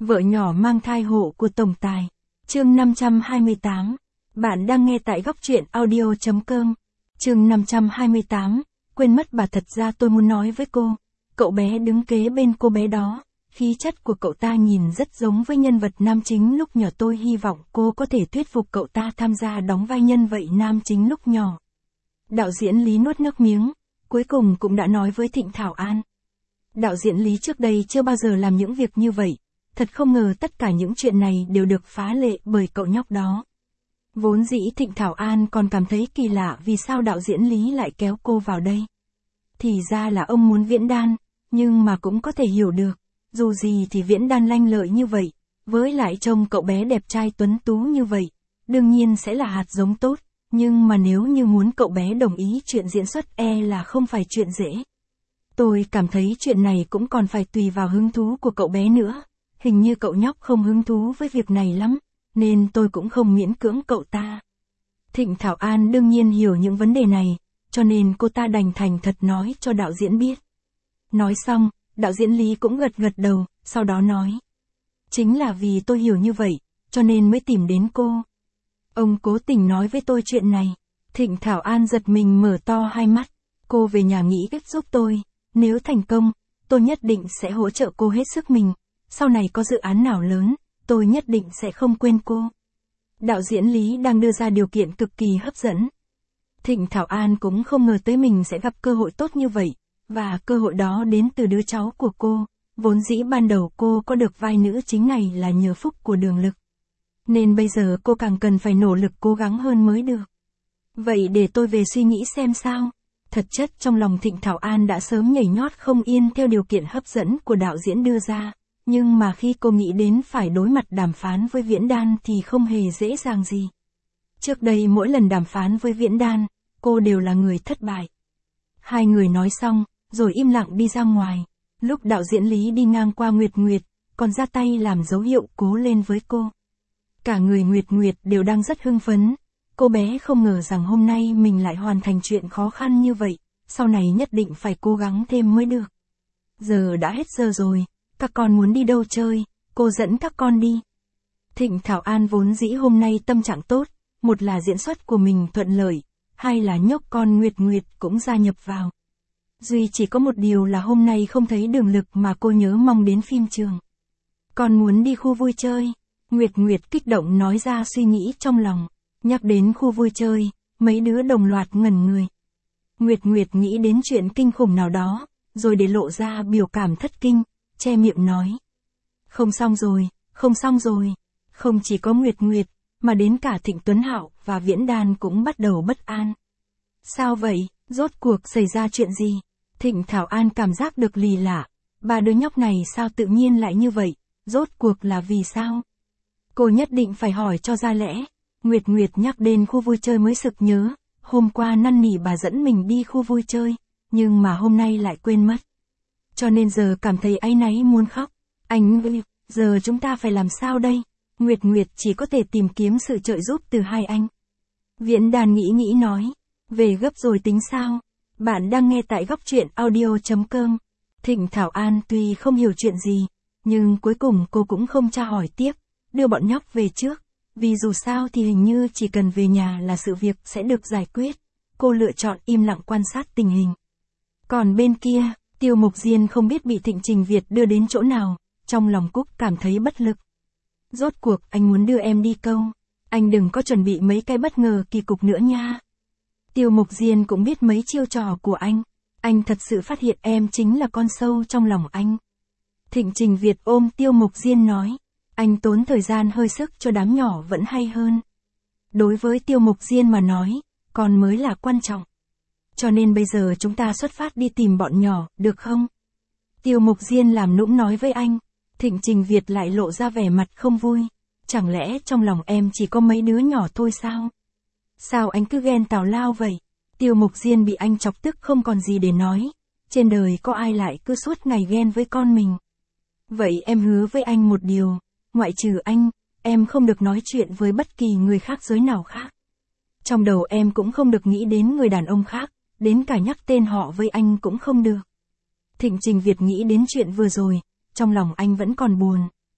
Vợ nhỏ mang thai hộ của tổng tài. Chương 528. Bạn đang nghe tại góc truyện audio.com. Chương 528. Quên mất bà, thật ra tôi muốn nói với cô. Cậu bé đứng kế bên cô bé đó. Khí chất của cậu ta nhìn rất giống với nhân vật nam chính lúc nhỏ, tôi hy vọng cô có thể thuyết phục cậu ta tham gia đóng vai nhân vật nam chính lúc nhỏ. Đạo diễn Lý nuốt nước miếng, cuối cùng cũng đã nói với Thịnh Thảo An. Đạo diễn Lý trước đây chưa bao giờ làm những việc như vậy. Thật không ngờ tất cả những chuyện này đều được phá lệ bởi cậu nhóc đó. Vốn dĩ Thịnh Thảo An còn cảm thấy kỳ lạ vì sao đạo diễn Lý lại kéo cô vào đây. Thì ra là ông muốn Viễn Đan, nhưng mà cũng có thể hiểu được. Dù gì thì Viễn Đan lanh lợi như vậy, với lại trông cậu bé đẹp trai tuấn tú như vậy, đương nhiên sẽ là hạt giống tốt, nhưng mà nếu như muốn cậu bé đồng ý chuyện diễn xuất là không phải chuyện dễ. Tôi cảm thấy chuyện này cũng còn phải tùy vào hứng thú của cậu bé nữa, hình như cậu nhóc không hứng thú với việc này lắm, nên tôi cũng không miễn cưỡng cậu ta. Thịnh Thảo An đương nhiên hiểu những vấn đề này, cho nên cô ta đành thành thật nói cho đạo diễn biết. Nói xong, đạo diễn Lý cũng gật gật đầu, sau đó nói. Chính là vì tôi hiểu như vậy, cho nên mới tìm đến cô. Ông cố tình nói với tôi chuyện này. Thịnh Thảo An giật mình mở to hai mắt. Cô về nhà nghĩ cách giúp tôi. Nếu thành công, tôi nhất định sẽ hỗ trợ cô hết sức mình. Sau này có dự án nào lớn, tôi nhất định sẽ không quên cô. Đạo diễn Lý đang đưa ra điều kiện cực kỳ hấp dẫn. Thịnh Thảo An cũng không ngờ tới mình sẽ gặp cơ hội tốt như vậy. Và cơ hội đó đến từ đứa cháu của cô. Vốn dĩ ban đầu cô có được vai nữ chính này là nhờ phúc của Đường Lực. Nên bây giờ cô càng cần phải nỗ lực cố gắng hơn mới được. Vậy để tôi về suy nghĩ xem sao. Thật chất trong lòng Thịnh Thảo An đã sớm nhảy nhót không yên theo điều kiện hấp dẫn của đạo diễn đưa ra. Nhưng mà khi cô nghĩ đến phải đối mặt đàm phán với Viễn Đan thì không hề dễ dàng gì. Trước đây mỗi lần đàm phán với Viễn Đan, cô đều là người thất bại. Hai người nói xong, rồi im lặng đi ra ngoài. Lúc đạo diễn Lý đi ngang qua Nguyệt Nguyệt, còn ra tay làm dấu hiệu cố lên với cô. Cả người Nguyệt Nguyệt đều đang rất hưng phấn. Cô bé không ngờ rằng hôm nay mình lại hoàn thành chuyện khó khăn như vậy, sau này nhất định phải cố gắng thêm mới được. Giờ đã hết giờ rồi, các con muốn đi đâu chơi, cô dẫn các con đi. Thịnh Thảo An vốn dĩ hôm nay tâm trạng tốt, một là diễn xuất của mình thuận lợi, hai là nhóc con Nguyệt Nguyệt cũng gia nhập vào. Duy chỉ có một điều là hôm nay không thấy Đường Lực mà cô nhớ mong đến phim trường. Con muốn đi khu vui chơi, Nguyệt Nguyệt kích động nói ra suy nghĩ trong lòng. Nhắc đến khu vui chơi, mấy đứa đồng loạt ngẩn người. Nguyệt Nguyệt nghĩ đến chuyện kinh khủng nào đó, rồi để lộ ra biểu cảm thất kinh, che miệng nói. Không xong rồi, không xong rồi. Không chỉ có Nguyệt Nguyệt, mà đến cả Thịnh Tuấn Hạo và Viễn Đan cũng bắt đầu bất an. Sao vậy, rốt cuộc xảy ra chuyện gì? Thịnh Thảo An cảm giác được lì lạ, ba đứa nhóc này sao tự nhiên lại như vậy, rốt cuộc là vì sao? Cô nhất định phải hỏi cho ra lẽ. Nguyệt Nguyệt nhắc đến khu vui chơi mới sực nhớ, hôm qua năn nỉ bà dẫn mình đi khu vui chơi, nhưng mà hôm nay lại quên mất. Cho nên giờ cảm thấy áy náy muốn khóc. Anh ơi, giờ chúng ta phải làm sao đây? Nguyệt Nguyệt chỉ có thể tìm kiếm sự trợ giúp từ hai anh. Viễn Đan nghĩ nói, về gấp rồi tính sao? Bạn đang nghe tại góc truyện audio.com. Thịnh Thảo An tuy không hiểu chuyện gì, nhưng cuối cùng cô cũng không tra hỏi tiếp, đưa bọn nhóc về trước. Vì dù sao thì hình như chỉ cần về nhà là sự việc sẽ được giải quyết. Cô lựa chọn im lặng quan sát tình hình. Còn bên kia, Tiêu Mục Diên không biết bị Thịnh Trình Việt đưa đến chỗ nào, trong lòng Cúc cảm thấy bất lực. Rốt cuộc anh muốn đưa em đi câu, anh đừng có chuẩn bị mấy cái bất ngờ kỳ cục nữa nha. Tiêu Mục Diên cũng biết mấy chiêu trò của anh thật sự phát hiện em chính là con sâu trong lòng anh. Thịnh Trình Việt ôm Tiêu Mục Diên nói. Anh tốn thời gian hơi sức cho đám nhỏ vẫn hay hơn. Đối với Tiêu Mục Diên mà nói, con mới là quan trọng. Cho nên bây giờ chúng ta xuất phát đi tìm bọn nhỏ, được không? Tiêu Mục Diên làm nũng nói với anh. Thịnh Trình Việt lại lộ ra vẻ mặt không vui. Chẳng lẽ trong lòng em chỉ có mấy đứa nhỏ thôi sao? Sao anh cứ ghen tào lao vậy? Tiêu Mục Diên bị anh chọc tức không còn gì để nói. Trên đời có ai lại cứ suốt ngày ghen với con mình? Vậy em hứa với anh một điều. Ngoại trừ anh, em không được nói chuyện với bất kỳ người khác giới nào khác. Trong đầu em cũng không được nghĩ đến người đàn ông khác, đến cả nhắc tên họ với anh cũng không được. Thịnh Trình Việt nghĩ đến chuyện vừa rồi, trong lòng anh vẫn còn buồn.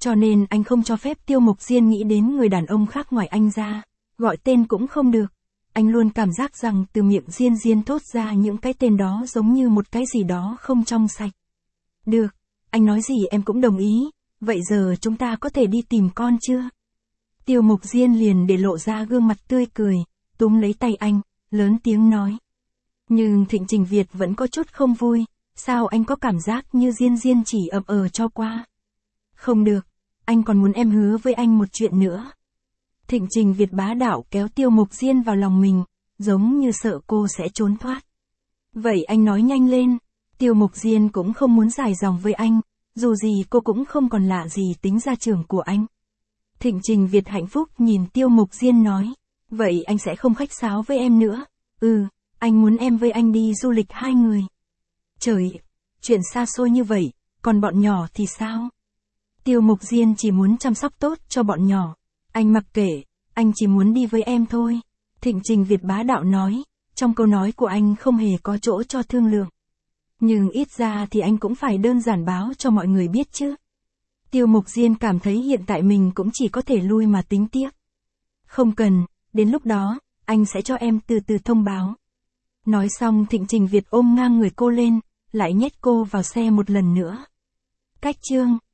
Cho nên anh không cho phép Tiêu Mục Diên nghĩ đến người đàn ông khác ngoài anh ra, gọi tên cũng không được. Anh luôn cảm giác rằng từ miệng Diên Diên thốt ra những cái tên đó giống như một cái gì đó không trong sạch. Được, anh nói gì em cũng đồng ý, vậy giờ chúng ta có thể đi tìm con chưa? Tiêu Mục Diên liền để lộ ra gương mặt tươi cười, túm lấy tay anh, lớn tiếng nói. Nhưng Thịnh Trình Việt vẫn có chút không vui, sao anh có cảm giác như Diên Diên chỉ cho qua? Không được, anh còn muốn em hứa với anh một chuyện nữa. Thịnh Trình Việt bá đạo kéo Tiêu Mục Diên vào lòng mình, giống như sợ cô sẽ trốn thoát. Vậy anh nói nhanh lên, Tiêu Mục Diên cũng không muốn dài dòng với anh, dù gì cô cũng không còn lạ gì tính gia trưởng của anh. Thịnh Trình Việt hạnh phúc nhìn Tiêu Mục Diên nói, vậy anh sẽ không khách sáo với em nữa. Anh muốn em với anh đi du lịch 2 người. Trời, chuyện xa xôi như vậy, còn bọn nhỏ thì sao? Tiêu Mục Diên chỉ muốn chăm sóc tốt cho bọn nhỏ. Anh mặc kệ, anh chỉ muốn đi với em thôi. Thịnh Trình Việt bá đạo nói, trong câu nói của anh không hề có chỗ cho thương lượng. Nhưng ít ra thì anh cũng phải đơn giản báo cho mọi người biết chứ. Tiêu Mục Diên cảm thấy hiện tại mình cũng chỉ có thể lui mà tính tiếc. Không cần, đến lúc đó, anh sẽ cho em từ từ thông báo. Nói xong Thịnh Trình Việt ôm ngang người cô lên, lại nhét cô vào xe một lần nữa. Cách chương